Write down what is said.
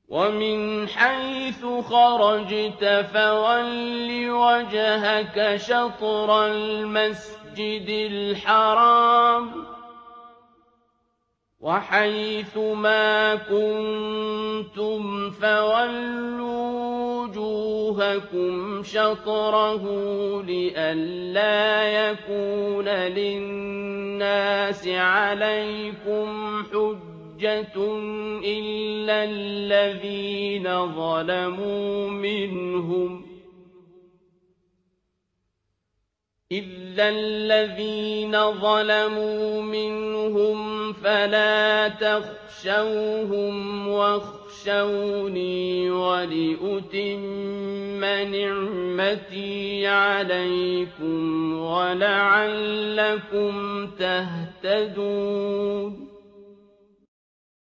وَمِنْ حَيْثُ خَرَجْتَ فَوَلِّ وَجْهَكَ شَطْرَ الْمَسْجِدِ الْحَرَامِ ۖ وَحَيْثُ مَا كُنتُمْ فَوَلُّوا وُجُوهَكُمْ شَطْرَهُ لِئَلَّا يَكُونَ لِلنَّاسِ عَلَيْكُمْ حُجَّةٌ إِلَّا الَّذِينَ ظَلَمُوا مِنْهُمْ فَلَا تَخْشَوْهُمْ وَاخْشَوْنِي وَلِأُتِمَّ نِعْمَتِي عَلَيْكُمْ وَلَعَلَّكُمْ تَهْتَدُونَ